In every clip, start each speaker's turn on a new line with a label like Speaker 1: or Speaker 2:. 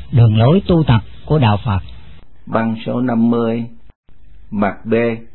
Speaker 1: đường lối tu tập của đạo Phật.
Speaker 2: Băng số 50, mặt B.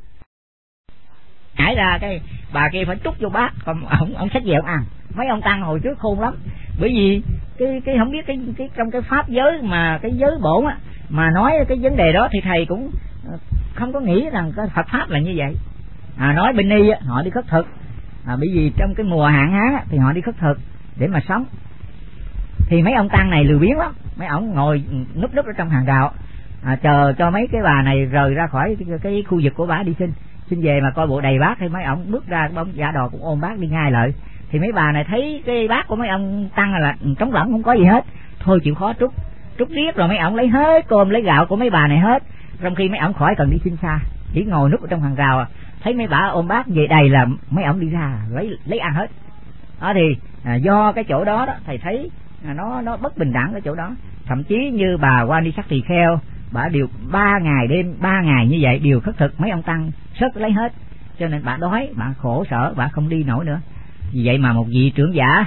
Speaker 3: Nhảy ra cái bà kia phải trút vô bát, còn ông xách về ông ăn. Mấy ông tăng hồi trước khôn lắm, bởi vì cái không biết cái trong cái pháp giới mà cái giới bổn á mà nói cái vấn đề đó thì thầy cũng không có nghĩ rằng cái Phật pháp là như vậy. Nói bên Ni họ đi khất thực, bởi vì trong cái mùa hạn hán thì họ đi khất thực để mà sống. Thì mấy ông tăng này lười biếng lắm, mấy ông ngồi núp ở trong hàng rào, chờ cho mấy cái bà này rời ra khỏi cái khu vực của bà đi xin về mà coi bộ đầy bát. Thì mấy ông bước ra, bóng giả đò cũng ôm bát đi ngay lại. Thì mấy bà này thấy cái bát của mấy ông tăng là trống rỗng không có gì hết, thôi chịu khó trút riết rồi mấy ông lấy hết cơm lấy gạo của mấy bà này hết, trong khi mấy ông khỏi cần đi xin xa, chỉ ngồi núp ở trong hàng rào. Thấy mấy bà ôm bát về đầy là mấy ông đi ra lấy ăn hết. Đó thì do cái chỗ đó thầy thấy nó bất bình đẳng ở chỗ đó. Thậm chí như bà Quan Đi Sắc Tỳ Kheo, bà đều 3 ngày đêm 3 ngày như vậy đều khất thực, mấy ông tăng sớt lấy hết, cho nên bà đói, bà khổ sở, bà không đi nổi nữa. Vì vậy mà một vị trưởng giả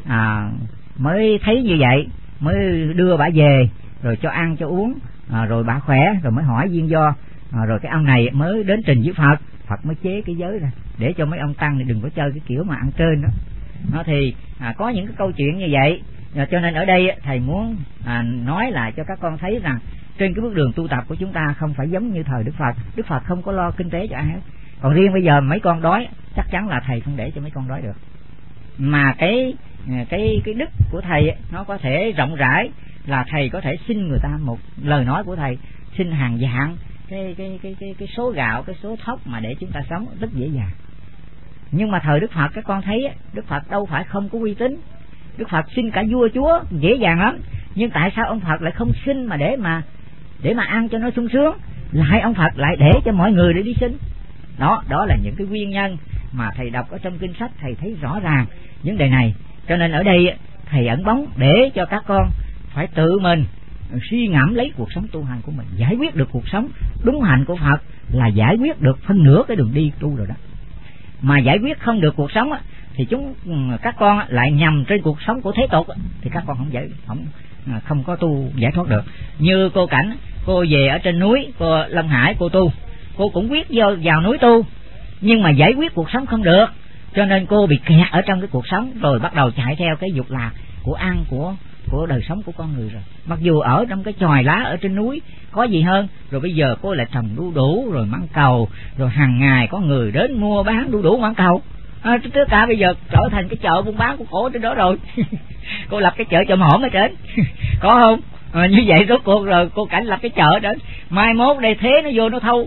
Speaker 3: mới thấy như vậy, mới đưa bà về rồi cho ăn cho uống, rồi bà khỏe rồi mới hỏi duyên do, rồi cái ông này mới đến trình với Phật mới chế cái giới ra để cho mấy ông tăng này đừng có chơi cái kiểu mà ăn trên đó. Nó thì có những cái câu chuyện như vậy. Cho nên ở đây thầy muốn nói lại cho các con thấy rằng trên cái bước đường tu tập của chúng ta không phải giống như thời Đức Phật. Đức Phật không có lo kinh tế cho ai hết. Còn riêng bây giờ mấy con đói chắc chắn là thầy không để cho mấy con đói được. Mà cái đức của thầy nó có thể rộng rãi, là thầy có thể xin người ta một lời nói của thầy, xin hàng vạn cái số gạo, cái số thóc mà để chúng ta sống rất dễ dàng. Nhưng mà thời Đức Phật các con thấy Đức Phật đâu phải không có uy tín. Đức Phật xin cả vua chúa dễ dàng lắm, nhưng tại sao ông Phật lại không xin mà để mà ăn cho nó sung sướng, lại ông Phật lại để cho mọi người để đi xin? Đó là những cái nguyên nhân mà thầy đọc ở trong kinh sách, thầy thấy rõ ràng vấn đề này. Cho nên ở đây thầy ẩn bóng để cho các con phải tự mình suy ngẫm lấy cuộc sống tu hành của mình, giải quyết được cuộc sống đúng hạnh của Phật là giải quyết được phân nửa cái đường đi tu rồi đó. Mà giải quyết không được cuộc sống thì các con lại nhầm trên cuộc sống của thế tục, thì các con không có tu giải thoát được. Như cô Cảnh, cô về ở trên núi, cô Long Hải cô tu, cô cũng quyết vào núi tu, nhưng mà giải quyết cuộc sống không được, cho nên cô bị kẹt ở trong cái cuộc sống, rồi bắt đầu chạy theo cái dục lạc của ăn của đời sống của con người rồi. Mặc dù ở trong cái chòi lá ở trên núi có gì hơn, rồi bây giờ cô lại trồng đu đủ rồi mãng cầu, rồi hàng ngày có người đến mua bán đu đủ mãng cầu. Tất cả bây giờ trở thành cái chợ buôn bán của cổ trên đó rồi. Cô lập cái chợ Chợ Hổm ở trên có không? Như vậy rốt cuộc rồi cô Cảnh lập cái chợ đến, mai mốt đây thế nó vô nó thâu.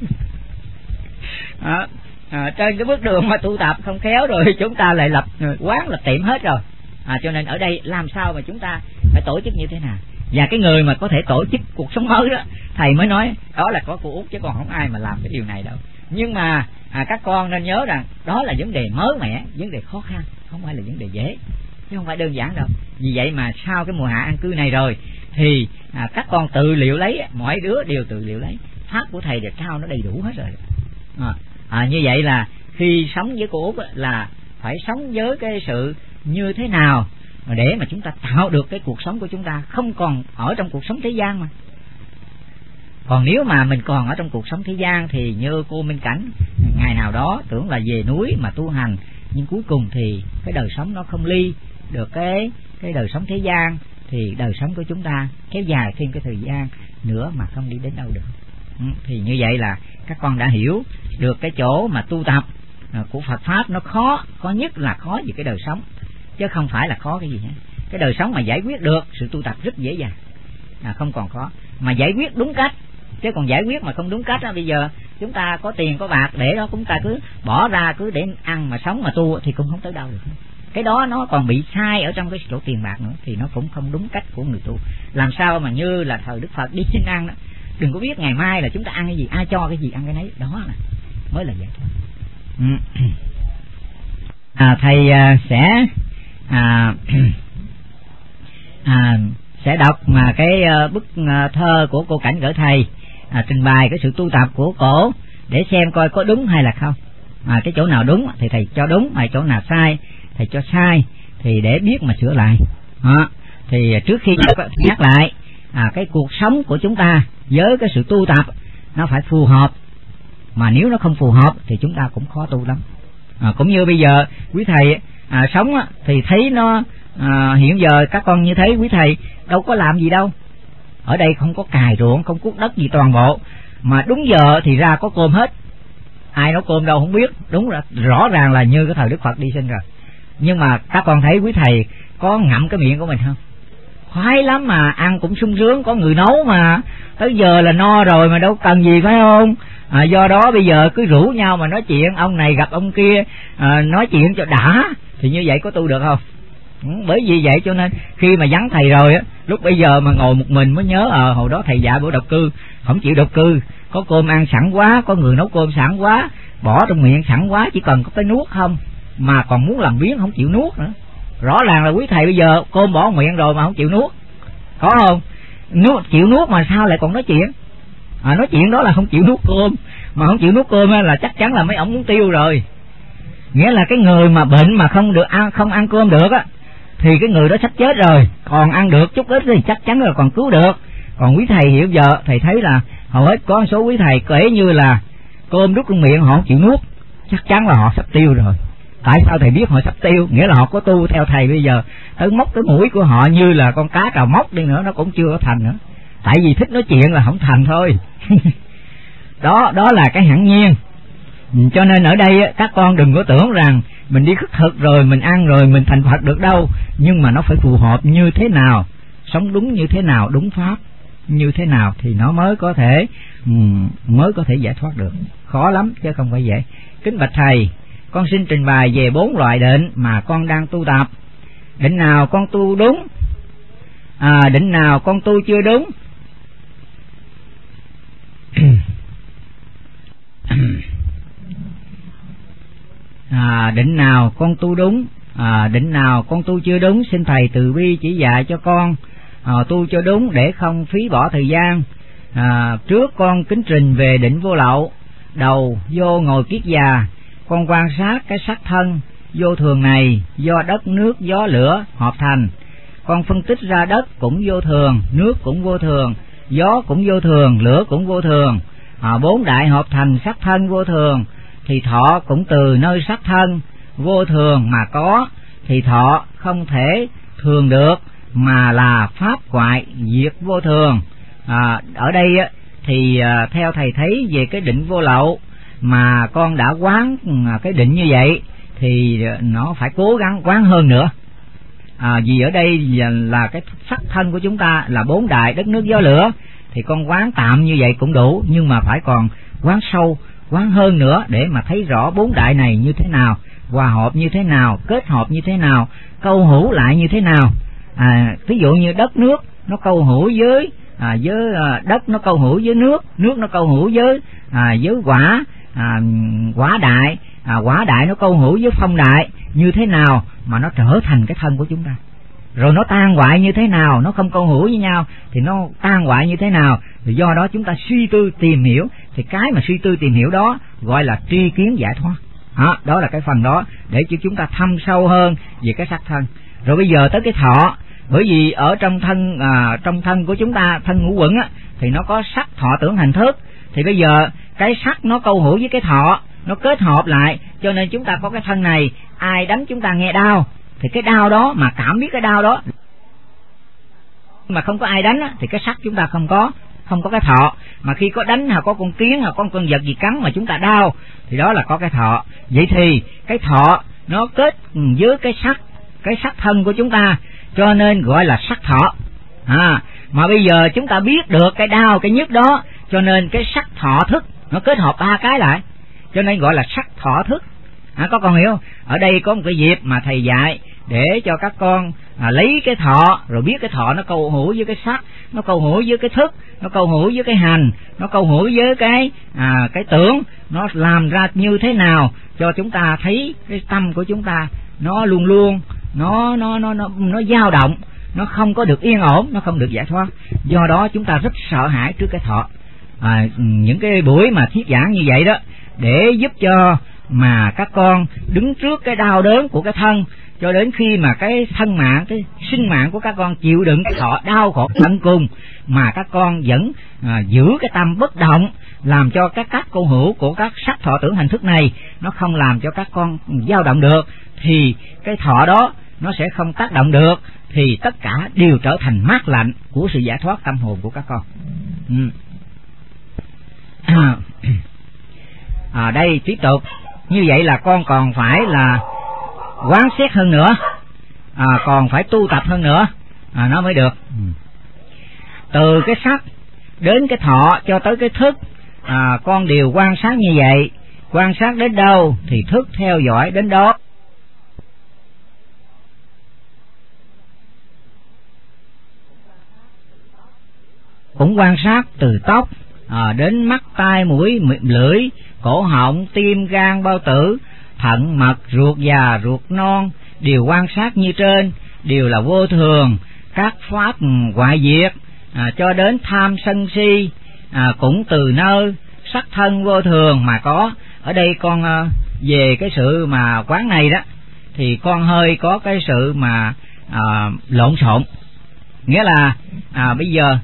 Speaker 3: Trên cái bước đường mà tu tập không khéo rồi chúng ta lại lập quán lập tiệm hết rồi. Cho nên ở đây làm sao mà chúng ta phải tổ chức như thế nào, và cái người mà có thể tổ chức cuộc sống mới đó, thầy mới nói đó là có cô Út, chứ còn không ai mà làm cái điều này đâu. Nhưng mà các con nên nhớ rằng đó là vấn đề mới mẻ, vấn đề khó khăn, không phải là vấn đề dễ, chứ không phải đơn giản đâu. Vì vậy mà sau cái mùa hạ an cư này rồi thì các con tự liệu lấy, mỗi đứa đều tự liệu lấy. Pháp của thầy để trao nó đầy đủ hết rồi. Như vậy là khi sống với cô Út là phải sống với cái sự như thế nào để mà chúng ta tạo được cái cuộc sống của chúng ta không còn ở trong cuộc sống thế gian mà. Còn nếu mà mình còn ở trong cuộc sống thế gian thì như cô Minh Cảnh ngày nào đó tưởng là về núi mà tu hành, nhưng cuối cùng thì cái đời sống nó không ly được cái đời sống thế gian, thì đời sống của chúng ta kéo dài thêm cái thời gian nữa mà không đi đến đâu được. Thì như vậy là các con đã hiểu được cái chỗ mà tu tập của Phật Pháp nó khó nhất là khó về cái đời sống, chứ không phải là khó cái gì hết. Cái đời sống mà giải quyết được, sự tu tập rất dễ dàng, không còn khó, mà giải quyết đúng cách. Chứ còn giải quyết mà không đúng cách bây giờ chúng ta có tiền có bạc để đó, chúng ta cứ bỏ ra cứ để ăn mà sống mà tu thì cũng không tới đâu được. Cái đó nó còn bị sai ở trong cái chỗ tiền bạc nữa, thì nó cũng không đúng cách của người tu. Làm sao mà như là thời Đức Phật đi xin ăn đó, đừng có biết ngày mai là chúng ta ăn cái gì, ai cho cái gì ăn cái nấy, đó là mới là giải thoát. Thầy sẽ đọc mà cái bức thơ của cô Cảnh gửi thầy, trình bày cái sự tu tập của cổ để xem coi có đúng hay là không. Cái chỗ nào đúng thì thầy cho đúng, mà chỗ nào sai thầy cho sai, thì để biết mà sửa lại. Thì trước khi nhắc lại cái cuộc sống của chúng ta với cái sự tu tập nó phải phù hợp, mà nếu nó không phù hợp thì chúng ta cũng khó tu lắm. Cũng như bây giờ quý thầy sống thì thấy nó hiện giờ các con như thế, quý thầy đâu có làm gì đâu, ở đây không có cày ruộng, không cuốc đất gì toàn bộ, mà đúng giờ thì ra có cơm hết, ai nấu cơm đâu không biết, đúng là rõ ràng là như cái thời Đức Phật đi sinh rồi. Nhưng mà các con thấy quý thầy có ngậm cái miệng của mình không? Khoái lắm, mà ăn cũng sung sướng, có người nấu mà tới giờ là no rồi mà đâu cần gì, phải không? Do đó bây giờ cứ rủ nhau mà nói chuyện, ông này gặp ông kia, nói chuyện cho đã, thì như vậy có tu được không? Bởi vì vậy cho nên khi mà vắng thầy rồi á, lúc bây giờ mà ngồi một mình mới nhớ hồi đó thầy dạy bữa độc cư, không chịu độc cư, có cơm ăn sẵn quá, có người nấu cơm sẵn quá, bỏ trong miệng sẵn quá, chỉ cần có cái nuốt không, mà còn muốn làm biếng không chịu nuốt nữa. Rõ ràng là quý thầy bây giờ cơm bỏ miệng rồi mà không chịu nuốt, có không? Chịu nuốt mà sao lại còn nói chuyện? Nói chuyện đó là không chịu nuốt cơm, mà không chịu nuốt cơm là chắc chắn là mấy ông muốn tiêu rồi. Nghĩa là cái người mà bệnh mà không ăn cơm được á, thì cái người đó sắp chết rồi, còn ăn được chút ít thì chắc chắn là còn cứu được. Còn quý thầy hiện giờ thầy thấy là hầu hết có số quý thầy kể như là cơm đút trong miệng họ không chịu nuốt, chắc chắn là họ sắp tiêu rồi. Tại sao thầy biết họ sắp tiêu? Nghĩa là họ có tu theo thầy bây giờ tới móc cái mũi của họ như là con cá cào móc đi nữa nó cũng chưa có thành nữa, tại vì thích nói chuyện là không thành thôi. Đó là cái hẳn nhiên. Cho nên ở đây các con đừng có tưởng rằng mình đi khất thực rồi mình ăn rồi mình thành Phật được đâu, nhưng mà nó phải phù hợp như thế nào, sống đúng như thế nào, đúng pháp như thế nào thì nó mới có thể giải thoát được. Khó lắm chứ không phải vậy. Kính bạch thầy, con xin trình bày về 4 loại định mà con đang tu tập. Định nào con tu đúng, định nào con tu chưa đúng. Định nào con tu đúng, định nào con tu chưa đúng, xin thầy từ bi chỉ dạy cho con tu cho đúng để không phí bỏ thời gian. Trước con kính trình về định vô lậu. Đầu vô ngồi kiết già, con quan sát cái sắc thân vô thường này do đất nước gió lửa hợp thành. Con phân tích ra đất cũng vô thường, nước cũng vô thường, gió cũng vô thường, lửa cũng vô thường, 4 đại hợp thành sắc thân vô thường, thì thọ cũng từ nơi sắc thân vô thường mà có, thì thọ không thể thường được mà là pháp ngoại diệt vô thường. Ở đây thì theo thầy thấy về cái định vô lậu mà con đã quán cái định như vậy thì nó phải cố gắng quán hơn nữa. Vì ở đây là cái sắc thân của chúng ta là 4 đại đất nước gió lửa, thì con quán tạm như vậy cũng đủ, nhưng mà phải còn quán sâu, quán hơn nữa để mà thấy rõ 4 đại này như thế nào, hòa hợp như thế nào, kết hợp như thế nào, câu hữu lại như thế nào. Ví dụ như đất nước nó câu hữu với đất, nó câu hữu với nước, nước nó câu hữu với quả, quả đại, quả đại nó câu hữu với phong đại, như thế nào mà nó trở thành cái thân của chúng ta. Rồi nó tan hoại như thế nào, nó không câu hữu với nhau thì nó tan hoại như thế nào. Thì do đó chúng ta suy tư tìm hiểu, thì cái mà suy tư tìm hiểu đó gọi là tri kiến giải thoát. Đó là cái phần đó để cho chúng ta thâm sâu hơn về cái sắc thân. Rồi bây giờ tới cái thọ, bởi vì ở trong thân của chúng ta, thân ngũ uẩn thì nó có sắc thọ tưởng hành thức, thì bây giờ cái sắc nó câu hữu với cái thọ, nó kết hợp lại, cho nên chúng ta có cái thân này. Ai đánh chúng ta nghe đau thì cái đau đó mà cảm biết cái đau đó, mà không có ai đánh thì cái sắc chúng ta không có cái thọ. Mà khi có đánh có con kiến có con vật gì cắn mà chúng ta đau thì đó là có cái thọ. Vậy thì cái thọ nó kết với cái sắc thân của chúng ta, cho nên gọi là sắc thọ. Mà bây giờ chúng ta biết được cái đau cái nhức đó, cho nên cái sắc thọ thức nó kết hợp 3 cái lại, cho nên gọi là sắc thọ thức. Có con hiểu không? Ở đây có một cái dịp mà thầy dạy để cho các con lấy cái thọ, rồi biết cái thọ nó câu hữu với cái sắc, nó câu hữu với cái thức, nó câu hữu với cái hành, nó câu hữu với cái tưởng, nó làm ra như thế nào cho chúng ta thấy cái tâm của chúng ta nó luôn luôn nó dao động, nó không có được yên ổn, nó không được giải thoát. Do đó chúng ta rất sợ hãi trước cái thọ. Những cái buổi mà thuyết giảng như vậy đó để giúp cho mà các con đứng trước cái đau đớn của cái thân cho đến khi mà cái thân mạng, cái sinh mạng của các con chịu đựng thọ đau khổ tận cùng, mà các con vẫn giữ cái tâm bất động, làm cho các cô hữu của các sắc thọ tưởng hành thức này nó không làm cho các con dao động được, thì cái thọ đó nó sẽ không tác động được, thì tất cả đều trở thành mát lạnh của sự giải thoát tâm hồn của các con. Đây tiếp tục như vậy là con còn phải là quán xét hơn nữa, còn phải tu tập hơn nữa, nó mới được. Từ cái sắc đến cái thọ cho tới cái thức, con đều quan sát như vậy. Quan sát đến đâu thì thức theo dõi đến đó. Cũng quan sát từ tóc đến mắt, tai, mũi, lưỡi, cổ họng, tim, gan, bao tử, thận, mật, ruột già, ruột non, đều quan sát như trên, đều là vô thường. Các pháp hoại diệt, cho đến tham sân si, cũng từ nơi sắc thân vô thường mà có. Ở đây con về cái sự mà quán này đó, thì con hơi có cái sự mà lộn xộn. Nghĩa là bây giờ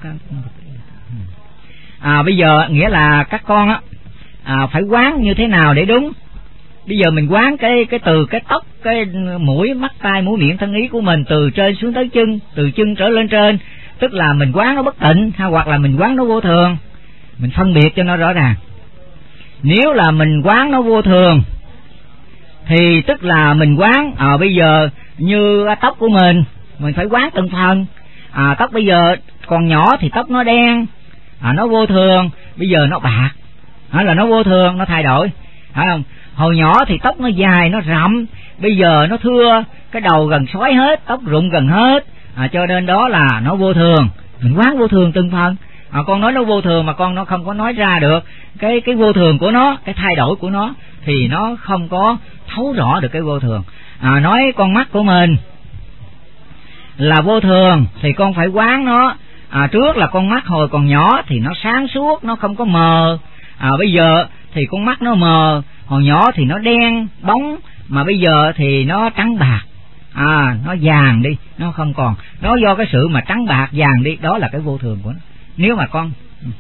Speaker 3: nghĩa là các con phải quán như thế nào để đúng. Bây giờ mình quán cái từ cái tóc, cái mũi, mắt, tai, mũi, miệng, thân, ý của mình từ trên xuống tới chân, từ chân trở lên trên, tức là mình quán nó bất tịnh, hay hoặc là mình quán nó vô thường. Mình phân biệt cho nó rõ ràng. Nếu là mình quán nó vô thường thì tức là mình quán bây giờ như tóc của mình phải quán từng phần. Tóc bây giờ còn nhỏ thì tóc nó đen, nó vô thường. Bây giờ nó bạc, là nó vô thường, nó thay đổi, phải không? Hồi nhỏ thì tóc nó dài, nó rậm, bây giờ nó thưa, cái đầu gần xói hết, tóc rụng gần hết, cho nên đó là nó vô thường. Mình quán vô thường từng phần. Con nói nó vô thường mà con nó không có nói ra được cái vô thường của nó, cái thay đổi của nó, thì nó không có thấu rõ được cái vô thường. Nói con mắt của mình là vô thường thì con phải quán nó. Trước là con mắt hồi còn nhỏ thì nó sáng suốt, nó không có mờ. Bây giờ thì con mắt nó mờ, hồi nhỏ thì nó đen bóng, mà bây giờ thì nó trắng bạc, nó vàng đi, nó không còn. Nó do cái sự mà trắng bạc vàng đi, đó là cái vô thường của nó. Nếu mà con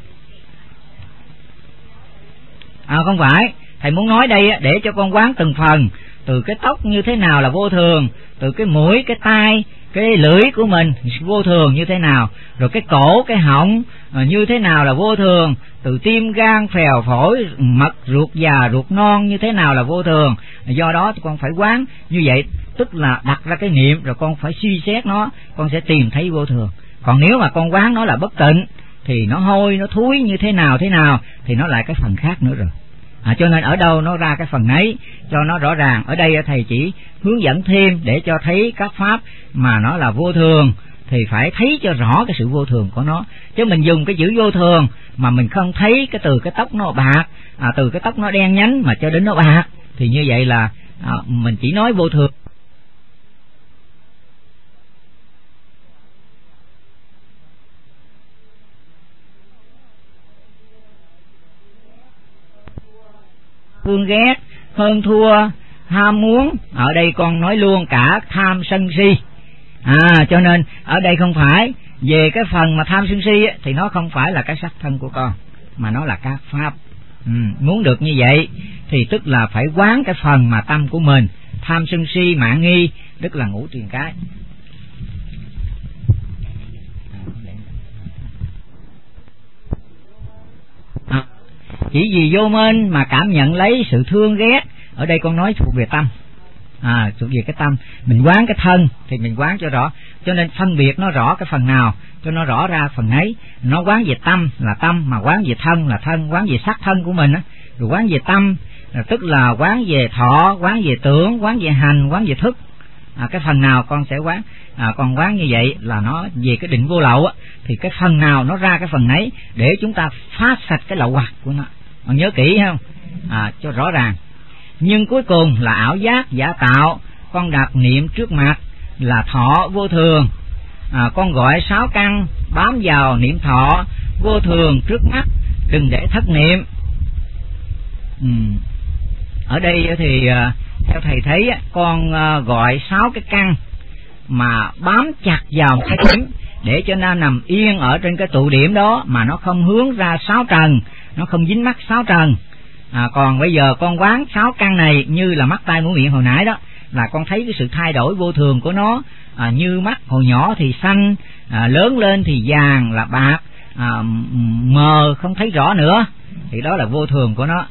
Speaker 3: không phải, thầy muốn nói đây để cho con quán từng phần. Từ cái tóc như thế nào là vô thường, từ cái mũi, cái tai, cái lưỡi của mình vô thường như thế nào, rồi cái cổ, cái họng như thế nào là vô thường, từ tim, gan, phèo, phổi, mật, ruột già, ruột non như thế nào là vô thường. Do đó thì con phải quán như vậy, tức là đặt ra cái niệm, rồi con phải suy xét nó, con sẽ tìm thấy vô thường. Còn nếu mà con quán nó là bất tịnh thì nó hôi, nó thúi như thế nào thì nó lại cái phần khác nữa rồi. Cho nên ở đâu nó ra cái phần ấy cho nó rõ ràng. Ở đây thầy chỉ hướng dẫn thêm để cho thấy các pháp mà nó là vô thường thì phải thấy cho rõ cái sự vô thường của nó. Chứ mình dùng cái chữ vô thường mà mình không thấy cái từ cái tóc nó bạc, từ cái tóc nó đen nhánh mà cho đến nó bạc, thì như vậy là mình chỉ nói vô thường. Thương ghét, hơn thua, ham muốn, ở đây con nói luôn cả tham sân si. Cho nên ở đây không phải về cái phần mà tham sân si thì nó không phải là cái sắc thân của con, mà nó là các pháp. Muốn được như vậy thì tức là phải quán cái phần mà tâm của mình, tham sân si mạn nghi, tức là ngũ truyền cái. Chỉ vì vô minh mà cảm nhận lấy sự thương ghét. Ở đây con nói thuộc về tâm, thuộc về cái tâm. Mình quán cái thân thì mình quán cho rõ, cho nên phân biệt nó rõ cái phần nào cho nó rõ ra phần ấy. Nó quán về tâm là tâm, mà quán về thân là thân, quán về sắc thân của mình á. Rồi quán về tâm tức là quán về thọ, quán về tưởng, quán về hành, quán về thức. Cái phần nào con sẽ quán, con quán như vậy là nó về cái định vô lậu á, thì cái phần nào nó ra cái phần ấy để chúng ta phá sạch cái lậu hoặc của nó. Con nhớ kỹ không? Cho rõ ràng. Nhưng cuối cùng là ảo giác giả tạo. Con đặt niệm trước mặt là thọ vô thường. Con gọi 6 căn bám vào niệm thọ vô thường trước mắt, đừng để thất niệm. Ở đây thì theo thầy thấy con gọi 6 cái căn mà bám chặt vào cái điểm để cho nó nằm yên ở trên cái tụ điểm đó, mà nó không hướng ra 6 trần, nó không dính mắc 6 trần. Còn bây giờ con quán 6 căn này như là mắt tai mũi miệng hồi nãy đó, là con thấy cái sự thay đổi vô thường của nó. Như mắt hồi nhỏ thì xanh, lớn lên thì vàng, là bạc, mờ không thấy rõ nữa, thì đó là vô thường của nó.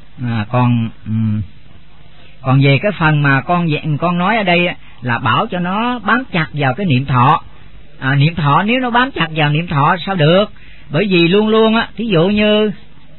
Speaker 3: Còn về cái phần mà con nói ở đây là bảo cho nó bám chặt vào cái niệm thọ. Niệm thọ nếu nó bám chặt vào niệm thọ sao được? Bởi vì luôn luôn thí dụ như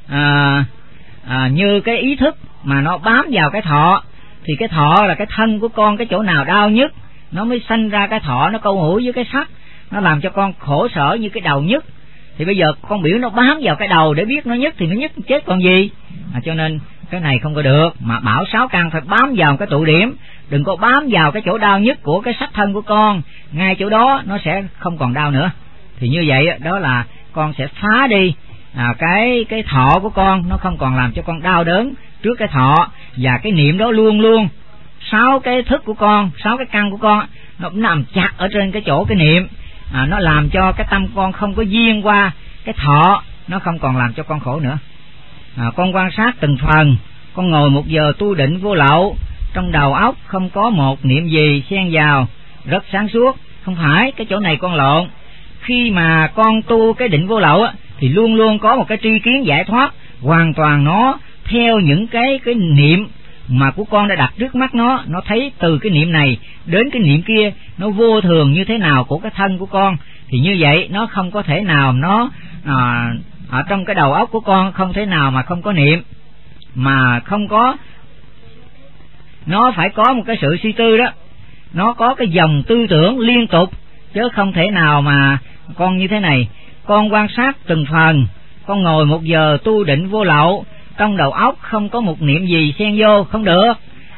Speaker 3: như cái ý thức mà nó bám vào cái thọ, thì cái thọ là cái thân của con, cái chỗ nào đau nhất nó mới sanh ra cái thọ, nó câu hữu với cái sắc, nó làm cho con khổ sở như cái đầu nhức. Thì bây giờ con biểu nó bám vào cái đầu để biết nó nhức thì nó nhức chết còn gì. Cho nên cái này không có được, mà bảo 6 căn phải bám vào cái tụ điểm, đừng có bám vào cái chỗ đau nhất của cái sắc thân của con, ngay chỗ đó nó sẽ không còn đau nữa. Thì như vậy đó là con sẽ phá đi cái thọ của con, nó không còn làm cho con đau đớn trước cái thọ. Và cái niệm đó luôn luôn 6 cái thức của con, 6 cái căn của con nó nằm chặt ở trên cái chỗ cái niệm, nó làm cho cái tâm con không có duyên qua cái thọ, nó không còn làm cho con khổ nữa. Con quan sát từng phần, con ngồi 1 giờ tu định vô lậu, trong đầu óc không có một niệm gì xen vào, rất sáng suốt. Không phải, cái chỗ này con lộn. Khi mà con tu cái định vô lậu thì luôn luôn có một cái tri kiến giải thoát, hoàn toàn nó theo những cái niệm mà của con đã đặt trước mắt nó thấy từ cái niệm này đến cái niệm kia nó vô thường như thế nào của cái thân của con. Thì như vậy nó không có thể nào nó ở trong cái đầu óc của con không thể nào mà không có niệm, mà không có, nó phải có một cái sự suy tư đó, nó có cái dòng tư tưởng liên tục, chứ không thể nào mà con như thế này. Con quan sát từng phần, con ngồi 1 giờ tu định vô lậu, trong đầu óc không có một niệm gì xen vô, không được.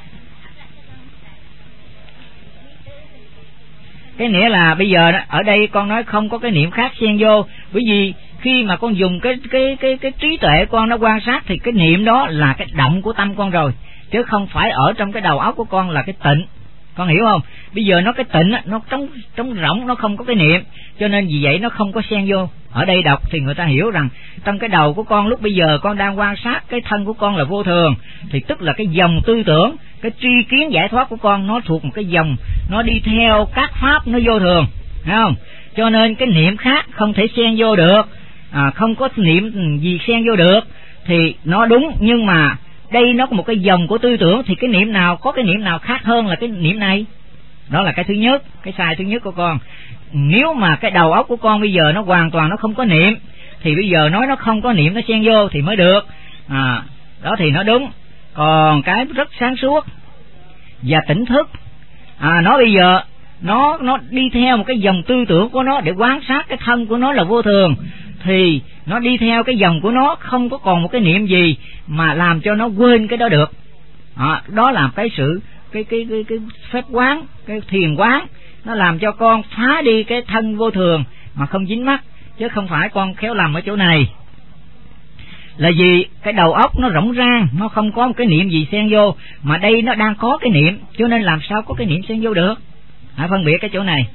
Speaker 3: Cái nghĩa là bây giờ ở đây con nói không có cái niệm khác xen vô, bởi vì khi mà con dùng cái trí tuệ con nó quan sát thì cái niệm đó là cái động của tâm con rồi, chứ không phải ở trong cái đầu óc của con là cái tịnh. Con hiểu không? Bây giờ nó cái tịnh nó trống rỗng, nó không có cái niệm, cho nên vì vậy nó không có xen vô. Ở đây đọc thì người ta hiểu rằng trong cái đầu của con lúc bây giờ con đang quan sát cái thân của con là vô thường, thì tức là cái dòng tư tưởng, cái tri kiến giải thoát của con nó thuộc một cái dòng, nó đi theo các pháp nó vô thường, thấy không? Cho nên cái niệm khác không thể xen vô được, không có niệm gì xen vô được thì nó đúng. Nhưng mà đây nó có một cái dòng của tư tưởng, thì cái niệm nào, có cái niệm nào khác hơn là cái niệm này? Đó là cái thứ nhất, cái sai thứ nhất của con. Nếu mà cái đầu óc của con bây giờ nó hoàn toàn nó không có niệm, thì bây giờ nói nó không có niệm, nó xen vô thì mới được. Đó thì nó đúng. Còn cái rất sáng suốt và tỉnh thức, nó bây giờ nó đi theo một cái dòng tư tưởng của nó để quan sát cái thân của nó là vô thường, thì nó đi theo cái dòng của nó, không có còn một cái niệm gì mà làm cho nó quên cái đó được. Đó là cái sự cái phép quán, cái thiền quán, nó làm cho con phá đi cái thân vô thường mà không dính mắc, chứ không phải con khéo lầm ở chỗ này. Là vì cái đầu óc nó rỗng rang, nó không có một cái niệm gì xen vô, mà đây nó đang có cái niệm, cho nên làm sao có cái niệm xen vô được. Hãy phân biệt cái chỗ này.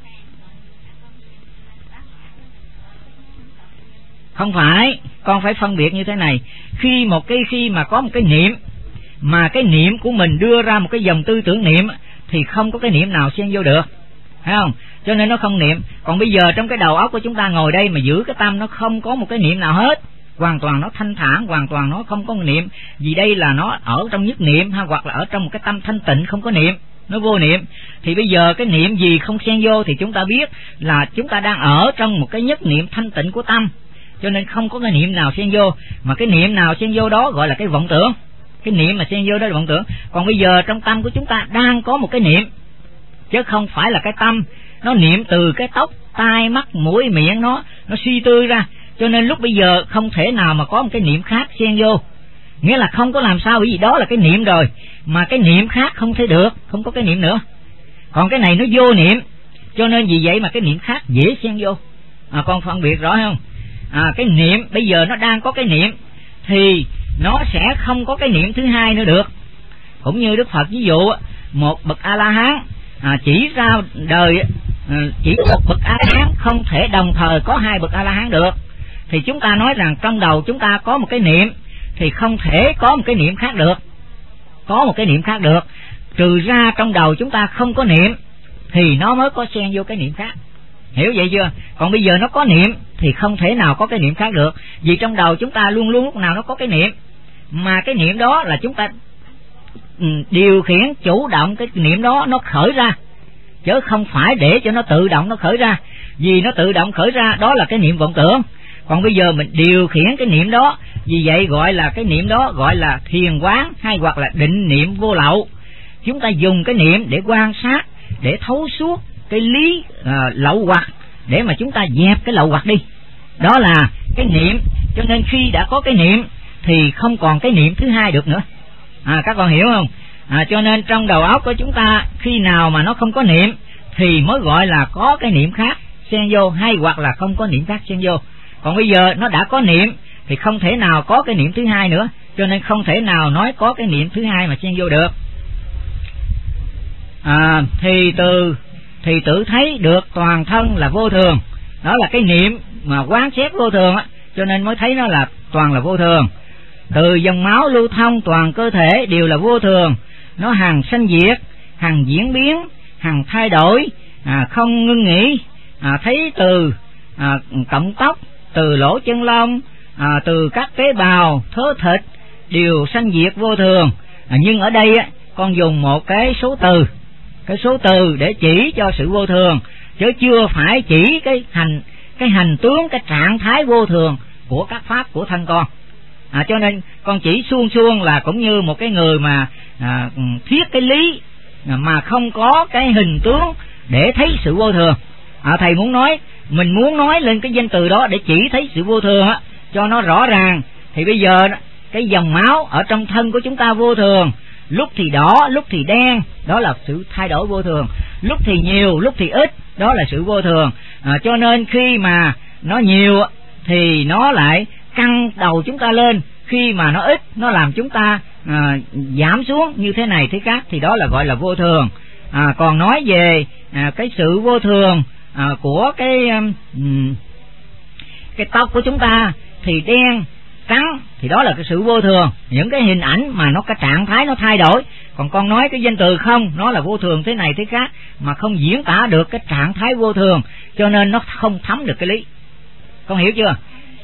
Speaker 3: Không phải, con phải phân biệt như thế này. Khi mà có một cái niệm, mà cái niệm của mình đưa ra một cái dòng tư tưởng niệm, thì không có cái niệm nào xen vô được, thấy không? Cho nên nó không niệm. Còn bây giờ trong cái đầu óc của chúng ta ngồi đây mà giữ cái tâm, nó không có một cái niệm nào hết, hoàn toàn nó thanh thản, hoàn toàn nó không có niệm. Vì đây là nó ở trong nhất niệm, hoặc là ở trong một cái tâm thanh tịnh không có niệm, nó vô niệm. Thì bây giờ cái niệm gì không xen vô thì chúng ta biết là chúng ta đang ở trong một cái nhất niệm thanh tịnh của tâm, cho nên không có cái niệm nào xen vô. Mà cái niệm nào xen vô đó gọi là cái vọng tưởng. Cái niệm mà xen vô đó là vọng tưởng. Còn bây giờ trong tâm của chúng ta đang có một cái niệm, chứ không phải là cái tâm nó niệm từ cái tóc, tai, mắt, mũi, miệng nó suy tư ra. Cho nên lúc bây giờ không thể nào mà có một cái niệm khác xen vô. Nghĩa là không có làm sao, bởi vì đó là cái niệm rồi, mà cái niệm khác không thể được, không có cái niệm nữa. Còn cái này nó vô niệm, cho nên vì vậy mà cái niệm khác dễ xen vô. Con phân biệt rõ không? Cái niệm bây giờ nó đang có cái niệm, thì nó sẽ không có cái niệm thứ hai nữa được. Cũng như Đức Phật ví dụ một bậc A-la-hán chỉ ra đời chỉ một bậc A-la-hán không thể đồng thời có hai bậc A-la-hán được. Thì chúng ta nói rằng trong đầu chúng ta có một cái niệm thì không thể có một cái niệm khác được. Có một cái niệm khác được, trừ ra trong đầu chúng ta không có niệm thì nó mới có xen vô cái niệm khác. Hiểu vậy chưa? Còn bây giờ nó có niệm thì không thể nào có cái niệm khác được. Vì trong đầu chúng ta luôn luôn lúc nào nó có cái niệm, mà cái niệm đó là chúng ta điều khiển chủ động cái niệm đó nó khởi ra, chứ không phải để cho nó tự động nó khởi ra. Vì nó tự động khởi ra đó là cái niệm vọng tưởng. Còn bây giờ mình điều khiển cái niệm đó, vì vậy gọi là cái niệm đó gọi là thiền quán hay hoặc là định niệm vô lậu. Chúng ta dùng cái niệm để quan sát, để thấu suốt cái lý lậu hoặc, để mà chúng ta dẹp cái lậu hoặc đi. Đó là cái niệm. Cho nên khi đã có cái niệm thì không còn cái niệm thứ hai được nữa. Các con hiểu không? Cho nên trong đầu óc của chúng ta khi nào mà nó không có niệm thì mới gọi là có cái niệm khác xen vô, hay hoặc là không có niệm khác xen vô. Còn bây giờ nó đã có niệm thì không thể nào có cái niệm thứ hai nữa, cho nên không thể nào nói có cái niệm thứ hai mà xen vô được. Thì tự thấy được toàn thân là vô thường. Đó là cái niệm mà quán xét vô thường á, cho nên mới thấy nó là toàn là vô thường. Từ dòng máu lưu thông toàn cơ thể đều là vô thường, nó hằng sanh diệt, hằng diễn biến, hằng thay đổi, không ngưng nghỉ. Thấy từ cọng tóc, từ lỗ chân lông, từ các tế bào thớ thịt đều sanh diệt vô thường. Nhưng ở đây con dùng một cái số từ để chỉ cho sự vô thường, chứ chưa phải chỉ cái hành tướng, cái trạng thái vô thường của các pháp của thân con. Cho nên con chỉ suông là cũng như một cái người mà thiết cái lý mà không có cái hình tướng để thấy sự vô thường. Thầy muốn nói, mình muốn nói lên cái danh từ đó để chỉ thấy sự vô thường á, cho nó rõ ràng. Thì bây giờ cái dòng máu ở trong thân của chúng ta vô thường, lúc thì đỏ, lúc thì đen, đó là sự thay đổi vô thường. Lúc thì nhiều, lúc thì ít, đó là sự vô thường. Cho nên khi mà nó nhiều thì nó lại căng đầu chúng ta lên, khi mà nó ít nó làm chúng ta giảm xuống như thế này thế khác, thì đó là gọi là vô thường. Còn nói về cái sự vô thường của cái tóc của chúng ta thì đen trắng, thì đó là cái sự vô thường, những cái hình ảnh mà nó cái trạng thái nó thay đổi. Còn con nói cái danh từ không, nó là vô thường thế này thế khác, mà không diễn tả được cái trạng thái vô thường, cho nên nó không thấm được cái lý. Con hiểu chưa?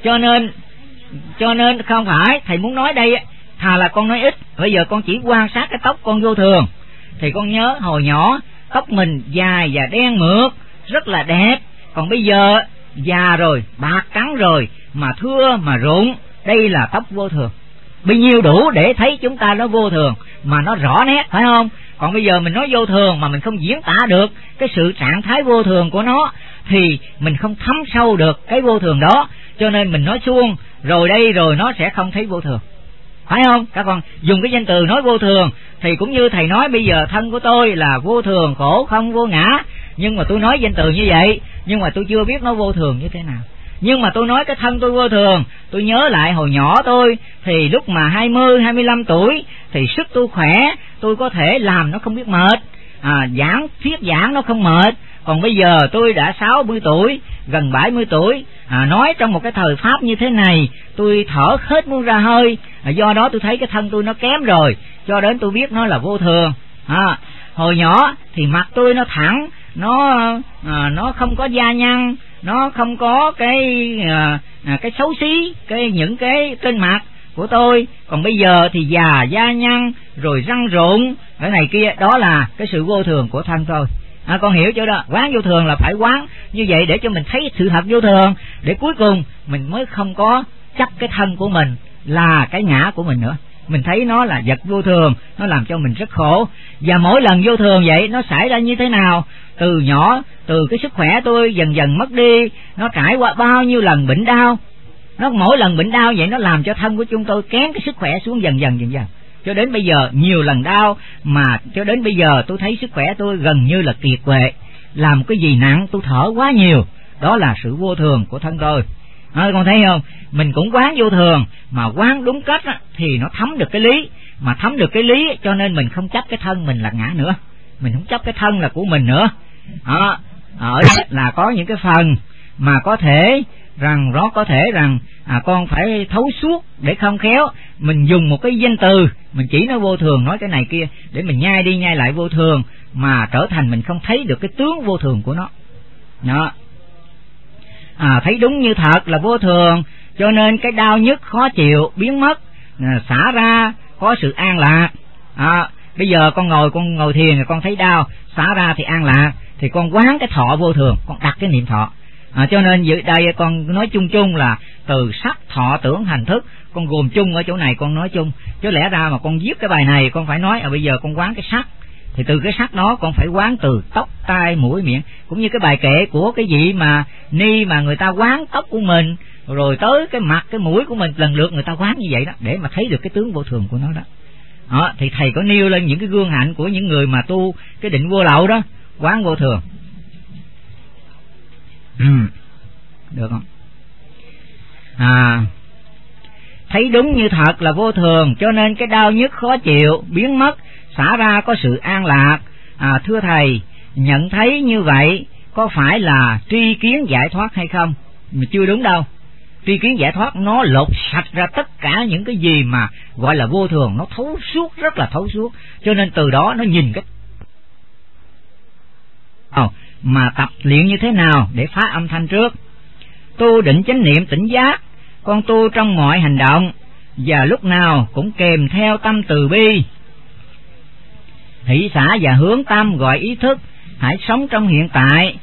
Speaker 3: Cho nên không phải thầy muốn nói đây thà là con nói ít. Bây giờ con chỉ quan sát cái tóc con vô thường, thì con nhớ hồi nhỏ tóc mình dài và đen mượt rất là đẹp. Còn bây giờ già rồi, bạc trắng rồi, mà thưa mà rụng, đây là tóc vô thường. Bấy nhiêu đủ để thấy chúng ta nó vô thường, mà nó rõ nét, phải không? Còn bây giờ mình nói vô thường mà mình không diễn tả được cái sự trạng thái vô thường của nó, thì mình không thấm sâu được cái vô thường đó. Cho nên mình nói suông rồi đây rồi nó sẽ không thấy vô thường, phải không? Các con dùng cái danh từ nói vô thường thì cũng như thầy nói bây giờ thân của tôi là vô thường, khổ không vô ngã. Nhưng mà tôi nói danh từ như vậy, nhưng mà tôi chưa biết nó vô thường như thế nào. Nhưng mà tôi nói cái thân tôi vô thường, tôi nhớ lại hồi nhỏ tôi, thì lúc mà 20, 25 tuổi thì sức tôi khỏe, tôi có thể làm nó không biết mệt, thuyết giảng nó không mệt. Còn bây giờ tôi đã 60 tuổi, gần 70 tuổi, nói trong một cái thời pháp như thế này, tôi thở hết muốn ra hơi. Do đó tôi thấy cái thân tôi nó kém rồi, cho đến tôi biết nó là vô thường. Hồi nhỏ thì mặt tôi nó thẳng, nó không có da nhăn, nó không có cái xấu xí, những cái trên mặt của tôi. Còn bây giờ thì già da nhăn rồi răng rụng ở này kia, đó là cái sự vô thường của thân tôi. Con hiểu chưa đó? Quán vô thường là phải quán như vậy để cho mình thấy sự thật vô thường, để cuối cùng mình mới không có chấp cái thân của mình là cái ngã của mình nữa. Mình thấy nó là vật vô thường, nó làm cho mình rất khổ. Và mỗi lần vô thường vậy nó xảy ra như thế nào? Từ nhỏ, từ cái sức khỏe tôi dần dần mất đi, nó trải qua bao nhiêu lần bệnh đau. Nó mỗi lần bệnh đau vậy nó làm cho thân của chúng tôi kém cái sức khỏe xuống dần dần. Cho đến bây giờ nhiều lần đau, mà cho đến bây giờ tôi thấy sức khỏe tôi gần như là kiệt quệ. Làm cái gì nặng tôi thở quá nhiều, đó là sự vô thường của thân tôi. Con thấy không? Mình cũng quán vô thường, mà quán đúng cách thì nó thấm được cái lý. mà thấm được cái lý, cho nên mình không chấp cái thân mình là ngã nữa, mình không chấp cái thân là của mình nữa. Ở đây là có những cái phần mà có thể rằng con phải thấu suốt, để không khéo mình dùng một cái danh từ mình chỉ nó vô thường, nói cái này kia để mình nhai đi nhai lại vô thường, mà trở thành mình không thấy được cái tướng vô thường của nó. Thấy đúng như thật là vô thường, cho nên cái đau nhức khó chịu biến mất, xả ra có sự an lạc. Bây giờ con ngồi thiền rồi con thấy đau, xả ra thì an lạc, thì con quán cái thọ vô thường, con đặt cái niệm thọ. Cho nên dưới đây con nói chung chung là từ sắc thọ tưởng hành thức, con gồm chung ở chỗ này con nói chung, chứ lẽ ra mà con viết cái bài này con phải nói bây giờ con quán cái sắc, thì từ cái sắc đó con phải quán từ tóc tai mũi miệng, cũng như cái bài kệ của cái vị mà ni mà người ta quán tóc của mình rồi tới cái mặt cái mũi của mình, lần lượt người ta quán như vậy đó, để mà thấy được cái tướng vô thường của nó đó. Thì thầy có nêu lên những cái gương hạnh của những người mà tu cái định vô lậu đó, quán vô thường. Được không? Thấy đúng như thật là vô thường, cho nên cái đau nhức khó chịu biến mất, xả ra có sự an lạc. Thưa thầy, nhận thấy như vậy có phải là tri kiến giải thoát hay không? Mà chưa đúng đâu. Tri kiến giải thoát nó lột sạch ra tất cả những cái gì mà gọi là vô thường, nó thấu suốt, rất là thấu suốt, cho nên từ đó nó nhìn cái mà tập luyện như thế nào để phá âm thanh trước. Tu định chánh niệm tỉnh giác, con tu trong mọi hành động và lúc nào cũng kèm theo tâm từ bi, hỷ xả và hướng tâm gọi ý thức, hãy sống trong hiện tại.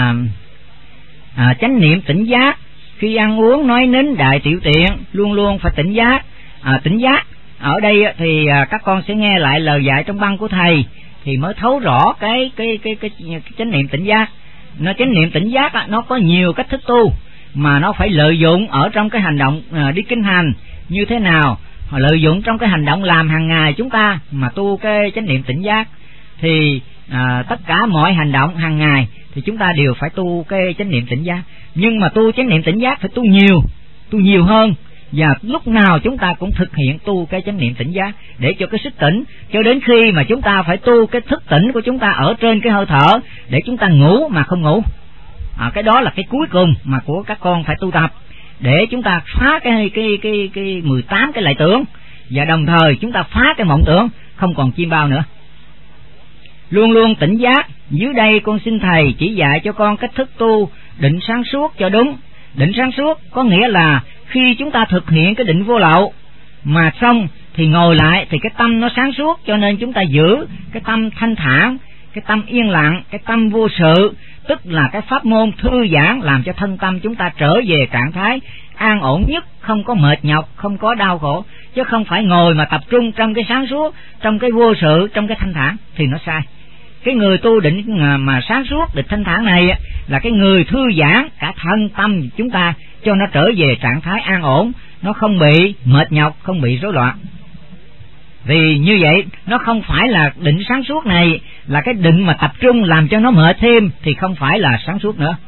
Speaker 3: Chánh niệm tỉnh giác, khi ăn uống nói nín đại tiểu tiện luôn luôn phải tỉnh giác. Tỉnh giác ở đây thì các con sẽ nghe lại lời dạy trong băng của thầy thì mới thấu rõ cái chánh niệm tỉnh giác. Nó chánh niệm tỉnh giác nó có nhiều cách thức tu, mà nó phải lợi dụng ở trong cái hành động đi kinh hành như thế nào, lợi dụng trong cái hành động làm hàng ngày chúng ta mà tu cái chánh niệm tỉnh giác, thì tất cả mọi hành động hàng ngày thì chúng ta đều phải tu cái chánh niệm tỉnh giác. Nhưng mà tu chánh niệm tỉnh giác phải tu nhiều hơn, và lúc nào chúng ta cũng thực hiện tu cái chánh niệm tỉnh giác để cho cái sức tỉnh, cho đến khi mà chúng ta phải tu cái thức tỉnh của chúng ta ở trên cái hơi thở để chúng ta ngủ mà không ngủ. Cái đó là cái cuối cùng mà của các con phải tu tập, để chúng ta phá cái 18 cái lại tưởng, và đồng thời chúng ta phá cái mộng tưởng không còn chim bao nữa. Luôn luôn tỉnh giác. Dưới đây con xin thầy chỉ dạy cho con cách thức tu định sáng suốt cho đúng. Định sáng suốt có nghĩa là khi chúng ta thực hiện cái định vô lậu mà xong thì ngồi lại thì cái tâm nó sáng suốt, cho nên chúng ta giữ cái tâm thanh thản, cái tâm yên lặng, cái tâm vô sự, tức là cái pháp môn thư giãn làm cho thân tâm chúng ta trở về trạng thái an ổn nhất, không có mệt nhọc, không có đau khổ, chứ không phải ngồi mà tập trung trong cái sáng suốt, trong cái vô sự, trong cái thanh thản thì nó sai. Cái người tu định mà sáng suốt, định thanh thản này là cái người thư giãn cả thân tâm chúng ta cho nó trở về trạng thái an ổn, nó không bị mệt nhọc, không bị rối loạn. Vì như vậy nó không phải là định sáng suốt này là cái định mà tập trung làm cho nó mệt thêm thì không phải là sáng suốt nữa.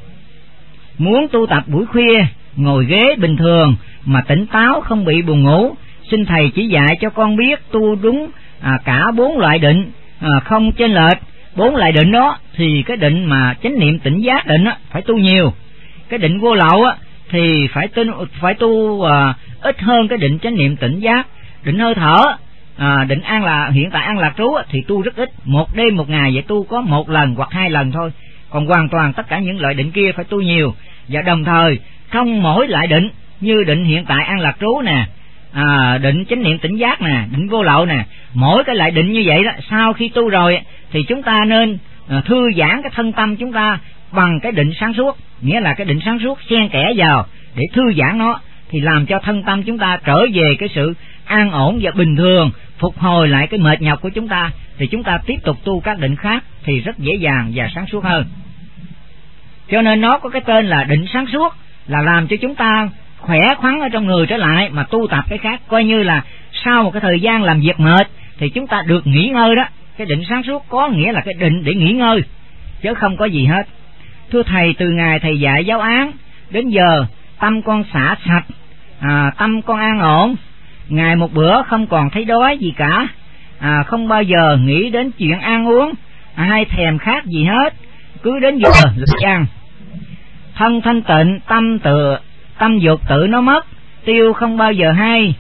Speaker 3: Muốn tu tập buổi khuya ngồi ghế bình thường mà tỉnh táo không bị buồn ngủ, xin thầy chỉ dạy cho con biết tu đúng cả 4 loại định, không chênh lệch. 4 loại định đó thì cái định mà chánh niệm tỉnh giác định phải tu nhiều, cái định vô lậu thì phải tu ít hơn cái định chánh niệm tỉnh giác. Định hơi thở, định hiện tại an lạc trú thì tu rất ít, 1 đêm 1 ngày vậy tu có 1 lần hoặc 2 lần thôi. Còn hoàn toàn tất cả những loại định kia phải tu nhiều, và đồng thời trong mỗi loại định như định hiện tại an lạc trú nè, định chánh niệm tỉnh giác nè, định vô lậu nè, mỗi cái loại định như vậy đó, sau khi tu rồi thì chúng ta nên thư giãn cái thân tâm chúng ta bằng cái định sáng suốt, nghĩa là cái định sáng suốt xen kẽ vào để thư giãn nó, thì làm cho thân tâm chúng ta trở về cái sự an ổn và bình thường, phục hồi lại cái mệt nhọc của chúng ta, thì chúng ta tiếp tục tu các định khác thì rất dễ dàng và sáng suốt hơn. Cho nên nó có cái tên là định sáng suốt, là làm cho chúng ta khỏe khoắn ở trong người trở lại mà tu tập cái khác, coi như là sau một cái thời gian làm việc mệt thì chúng ta được nghỉ ngơi đó. Cái định sáng suốt có nghĩa là cái định để nghỉ ngơi chứ không có gì hết. Thưa thầy, từ ngày thầy dạy giáo án đến giờ tâm con xả sạch, tâm con an ổn, Ngày một bữa không còn thấy đói gì cả, không bao giờ nghĩ đến chuyện ăn uống hay thèm khát gì hết, cứ đến giờ là ăn. Thân thanh tịnh, tâm dục tự nó mất tiêu không bao giờ hay.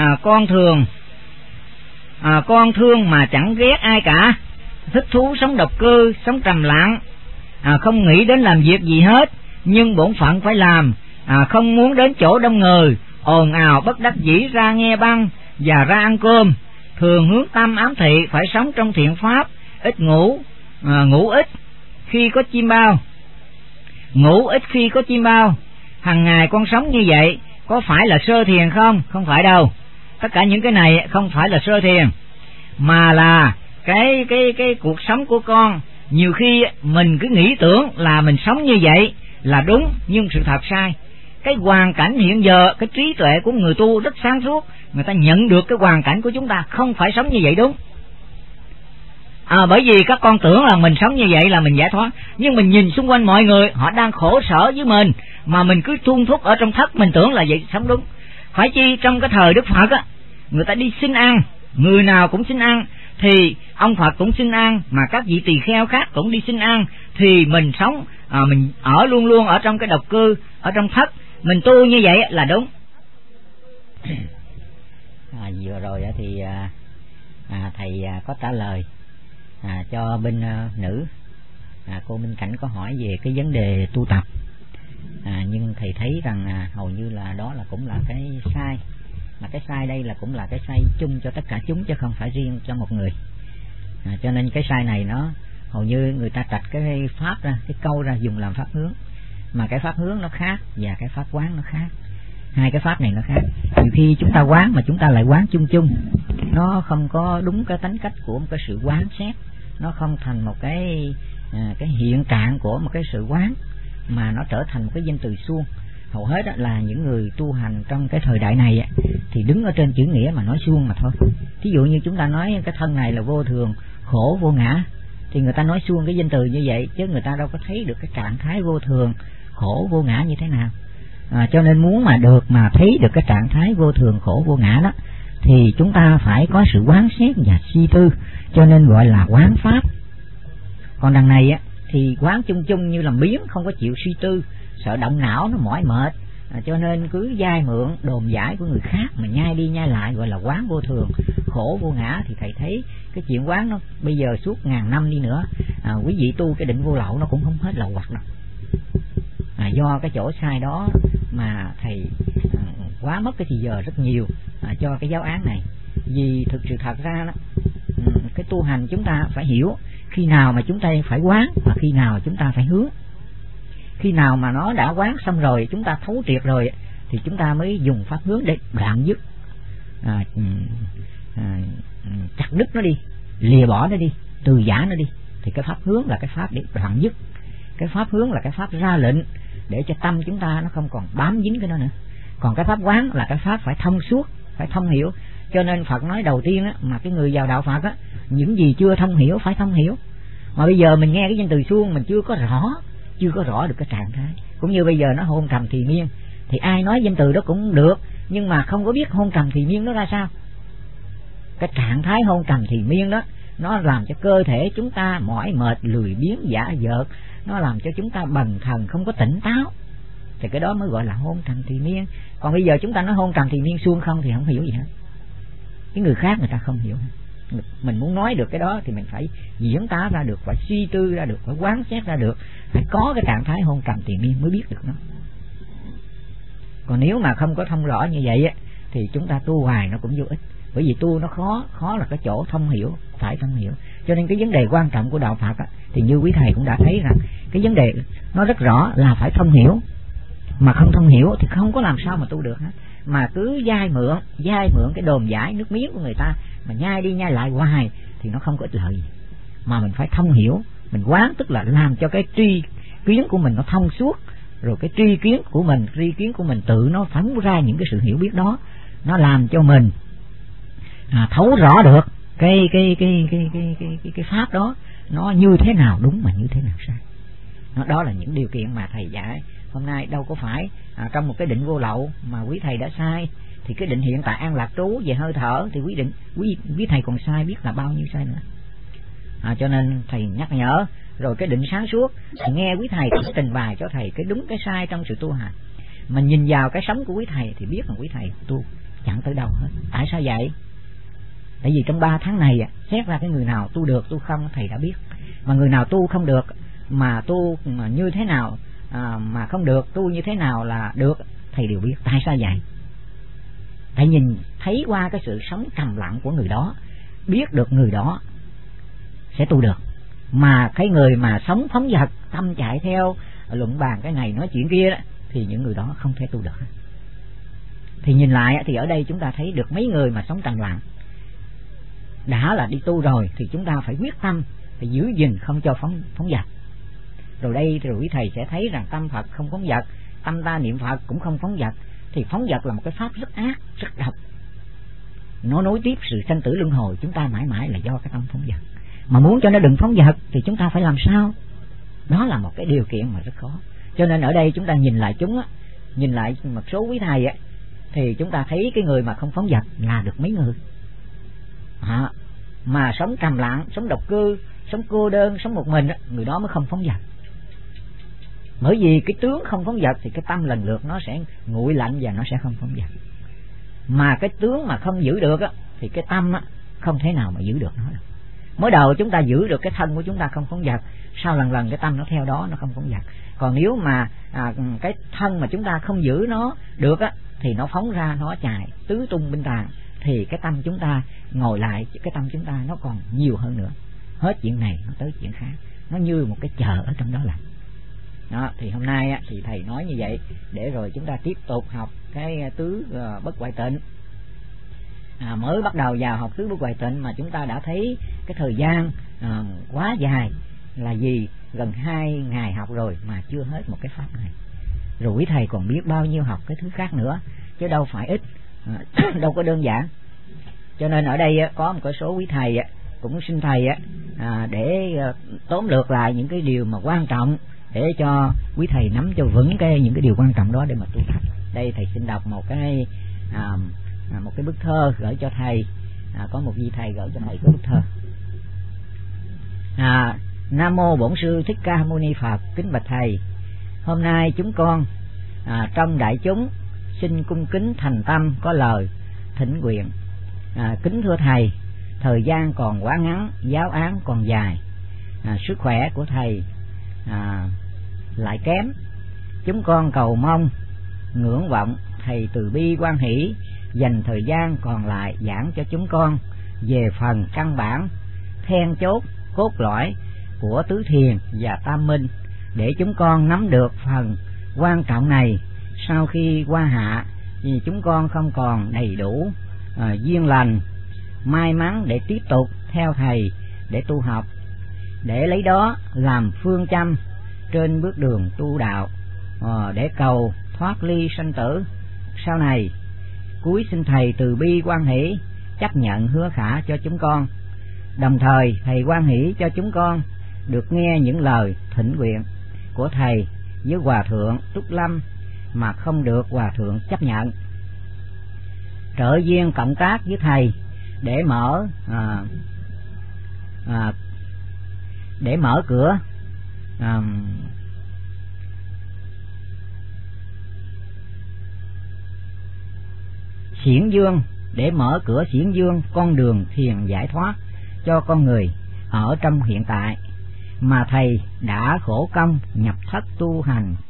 Speaker 3: Con thương mà chẳng ghét ai cả, thích thú sống độc cư, sống trầm lặng, không nghĩ đến làm việc gì hết, nhưng bổn phận phải làm, không muốn đến chỗ đông người, ồn ào bất đắc dĩ ra nghe băng và ra ăn cơm. Thường hướng tâm ám thị phải sống trong thiện pháp, ít ngủ, ngủ ít khi có chim bao, ngủ ít khi có chim bao. Hằng ngày con sống như vậy có phải là sơ thiền không? Không phải đâu. Tất cả những cái này không phải là sơ thiền, mà là cái cuộc sống của con. Nhiều khi mình cứ nghĩ tưởng là mình sống như vậy là đúng, nhưng sự thật sai. Cái hoàn cảnh hiện giờ, cái trí tuệ của người tu rất sáng suốt, người ta nhận được cái hoàn cảnh của chúng ta không phải sống như vậy đúng. Bởi vì các con tưởng là mình sống như vậy là mình giải thoát, nhưng mình nhìn xung quanh mọi người họ đang khổ sở với mình, mà mình cứ thun thúc ở trong thất, mình tưởng là vậy sống đúng. Phải chi trong cái thời Đức Phật á, người ta đi xin ăn, người nào cũng xin ăn, thì ông Phật cũng xin ăn, mà các vị tỳ kheo khác cũng đi xin ăn, thì mình sống, mình ở luôn luôn ở trong cái độc cư, ở trong thất, mình tu như vậy là đúng. Vừa rồi thì thầy có trả lời cho bên nữ. Cô Minh Cảnh có hỏi về cái vấn đề tu tập, nhưng thầy thấy rằng hầu như là đó là cũng là cái sai, mà cái sai đây là cũng là cái sai chung cho tất cả chúng, chứ không phải riêng cho một người. Cho nên cái sai này nó hầu như người ta trạch cái pháp ra, cái câu ra dùng làm pháp hướng, mà cái pháp hướng nó khác và cái pháp quán nó khác. Hai cái pháp này nó khác. Nhiều khi chúng ta quán mà chúng ta lại quán chung chung, nó không có đúng cái tánh cách của một cái sự quán xét, nó không thành một cái hiện trạng của một cái sự quán, mà nó trở thành một cái danh từ suông. Hầu hết là những người tu hành trong cái thời đại này thì đứng ở trên chữ nghĩa mà nói suông mà thôi. Thí dụ như chúng ta nói cái thân này là vô thường, khổ, vô ngã, thì người ta nói suông cái danh từ như vậy, chứ người ta đâu có thấy được cái trạng thái vô thường, khổ, vô ngã như thế nào. Cho nên muốn mà thấy được cái trạng thái vô thường, khổ, vô ngã đó, thì chúng ta phải có sự quán xét và suy tư, cho nên gọi là quán pháp. Còn đằng này thì quán chung chung như làm biếng, không có chịu suy tư, sợ động não nó mỏi mệt, cho nên cứ vay mượn đồn giải của người khác mà nhai đi nhai lại, gọi là quán vô thường, khổ, vô ngã. Thì thầy thấy cái chuyện quán nó bây giờ suốt ngàn năm đi nữa, quý vị tu cái định vô lậu nó cũng không hết lậu hoặc đâu. Do cái chỗ sai đó mà thầy quá mất cái thì giờ rất nhiều cho cái giáo án này. Vì thực sự thật ra đó, cái tu hành chúng ta phải hiểu khi nào mà chúng ta phải quán và khi nào chúng ta phải hướng. Khi nào mà nó đã quán xong rồi, chúng ta thấu triệt rồi, thì chúng ta mới dùng pháp hướng để đoạn dứt, chặt đứt nó đi, lìa bỏ nó đi, từ giả nó đi. Thì cái pháp hướng là cái pháp để đoạn dứt, cái pháp hướng là cái pháp ra lệnh để cho tâm chúng ta nó không còn bám dính cái đó nữa. Còn cái pháp quán là cái pháp phải thông suốt, phải thông hiểu. Cho nên Phật nói đầu tiên mà cái người vào đạo Phật những gì chưa thông hiểu phải thông hiểu. Mà bây giờ mình nghe cái danh từ suông mình chưa có rõ được cái trạng thái. Cũng như bây giờ nó hôn trầm thì miên, thì ai nói danh từ đó cũng được, nhưng mà không có biết hôn trầm thì miên nó ra sao. Cái trạng thái hôn trầm thì miên đó, nó làm cho cơ thể chúng ta mỏi mệt, lười biếng, dã dợt, nó làm cho chúng ta bần thần, không có tỉnh táo, thì cái đó mới gọi là hôn trầm thì miên. Còn bây giờ chúng ta nói hôn trầm thì miên suông không thì không hiểu gì hết. Cái người khác người ta không hiểu. Mình muốn nói được cái đó thì mình phải diễn tả ra được, phải suy tư ra được, phải quán xét ra được, phải có cái trạng thái hôn trầm thì miên mới biết được nó. Còn nếu mà không có thông rõ như vậy thì chúng ta tu hoài nó cũng vô ích. Bởi vì tu nó khó là cái chỗ thông hiểu, phải thông hiểu. Cho nên cái vấn đề quan trọng của đạo Phật thì như quý thầy cũng đã thấy rằng cái vấn đề nó rất rõ là phải thông hiểu. Mà không thông hiểu thì không có làm sao mà tu được hết. Mà cứ vay mượn cái đồn giải nước miếng của người ta mà nhai đi nhai lại hoài thì nó không có ích lợi gì. Mà mình phải thông hiểu, mình quán, tức là làm cho cái tri kiến của mình nó thông suốt, rồi cái tri kiến của mình tự nó phóng ra những cái sự hiểu biết đó, nó làm cho mình thấu rõ được cái pháp đó nó như thế nào đúng mà như thế nào sai. Đó là những điều kiện mà thầy dạy hôm nay. Đâu có phải trong một cái định vô lậu mà quý thầy đã sai, thì cái định hiện tại an lạc trú về hơi thở thì quý thầy còn sai biết là bao nhiêu sai nữa. Cho nên thầy nhắc nhở. Rồi cái định sáng suốt thì nghe quý thầy cũng trình bày cho thầy cái đúng cái sai trong sự tu hành. Mà nhìn vào cái sống của quý thầy thì biết là quý thầy tu chẳng tới đâu hết. Tại sao vậy? Tại vì trong 3 tháng này xét ra cái người nào tu được tu không thầy đã biết, mà người nào tu không được mà tu mà như thế nào mà không được, tu như thế nào là được thầy đều biết. Tại sao vậy? Thầy nhìn thấy qua cái sự sống trầm lặng của người đó, biết được người đó sẽ tu được. Mà cái người mà sống phóng dật, tâm chạy theo luận bàn cái này nói chuyện kia đó, thì những người đó không thể tu được. Thì nhìn lại thì ở đây chúng ta thấy được mấy người mà sống trầm lặng đã là đi tu rồi thì chúng ta phải quyết tâm phải giữ gìn không cho phóng dật. Rồi đây rồi quý thầy sẽ thấy rằng tâm Phật không phóng dật, tâm ta niệm Phật cũng không phóng dật. Thì phóng dật là một cái pháp rất ác, rất độc, nó nối tiếp sự sanh tử luân hồi chúng ta mãi mãi là do cái tâm phóng dật. Mà muốn cho nó đừng phóng dật thì chúng ta phải làm sao? Đó là một cái điều kiện mà rất khó. Cho nên ở đây chúng ta nhìn lại nhìn lại một số quý thầy thì chúng ta thấy cái người mà không phóng dật là được mấy người. Mà sống trầm lặng, sống độc cư, sống cô đơn, sống một mình, người đó mới không phóng dật. Bởi vì cái tướng không phóng dật thì cái tâm lần lượt nó sẽ nguội lạnh và nó sẽ không phóng dật. Mà cái tướng mà không giữ được thì cái tâm không thể nào mà giữ được nó đâu. Mới đầu chúng ta giữ được cái thân của chúng ta không phóng dật, sau lần lần cái tâm nó theo đó nó không phóng dật. Còn nếu mà cái thân mà chúng ta không giữ nó được thì nó phóng ra, nó chạy tứ tung binh tàn, thì cái tâm chúng ta ngồi lại, cái tâm chúng ta nó còn nhiều hơn nữa. Hết chuyện này nó tới chuyện khác, nó như một cái chợ ở trong đó là. Đó, thì hôm nay thì thầy nói như vậy để rồi chúng ta tiếp tục học cái tứ bất hoại tịnh. Mới bắt đầu vào học tứ bất hoại tịnh mà chúng ta đã thấy cái thời gian quá dài là gì, gần 2 ngày học rồi mà chưa hết một cái pháp này. Rồi quý thầy còn biết bao nhiêu học cái thứ khác nữa chứ đâu phải ít, đâu có đơn giản. Cho nên ở đây có một cái số quý thầy cũng xin thầy để tóm lược lại những cái điều mà quan trọng để cho quý thầy nắm cho vững những cái điều quan trọng đó để mà tu tập. Đây thầy xin đọc một cái bức thơ gửi cho thầy. Có một vị thầy gửi cho thầy cái bức thơ. Nam mô Bổn Sư Thích Ca Mâu Ni Phật. Kính bạch thầy, hôm nay chúng con trong đại chúng xin cung kính thành tâm có lời thỉnh nguyện. Kính thưa thầy, thời gian còn quá ngắn, giáo án còn dài, sức khỏe của thầy lại kém. Chúng con cầu mong ngưỡng vọng thầy từ bi quan hỷ dành thời gian còn lại giảng cho chúng con về phần căn bản then chốt cốt lõi của tứ thiền và tam minh, để chúng con nắm được phần quan trọng này. Sau khi qua hạ vì chúng con không còn đầy đủ duyên lành may mắn để tiếp tục theo thầy để tu học, để lấy đó làm phương châm trên bước đường tu đạo, để cầu thoát ly sanh tử sau này. Cuối xin thầy từ bi quan hỷ chấp nhận hứa khả cho chúng con, đồng thời thầy quan hỷ cho chúng con được nghe những lời thỉnh nguyện của thầy với hòa thượng Túc Lâm mà không được hòa thượng chấp nhận. Trợ duyên cộng tác với thầy để mở cửa xiển dương, để mở cửa xiển dương con đường thiền giải thoát cho con người ở trong hiện tại mà thầy đã khổ công nhập thất tu hành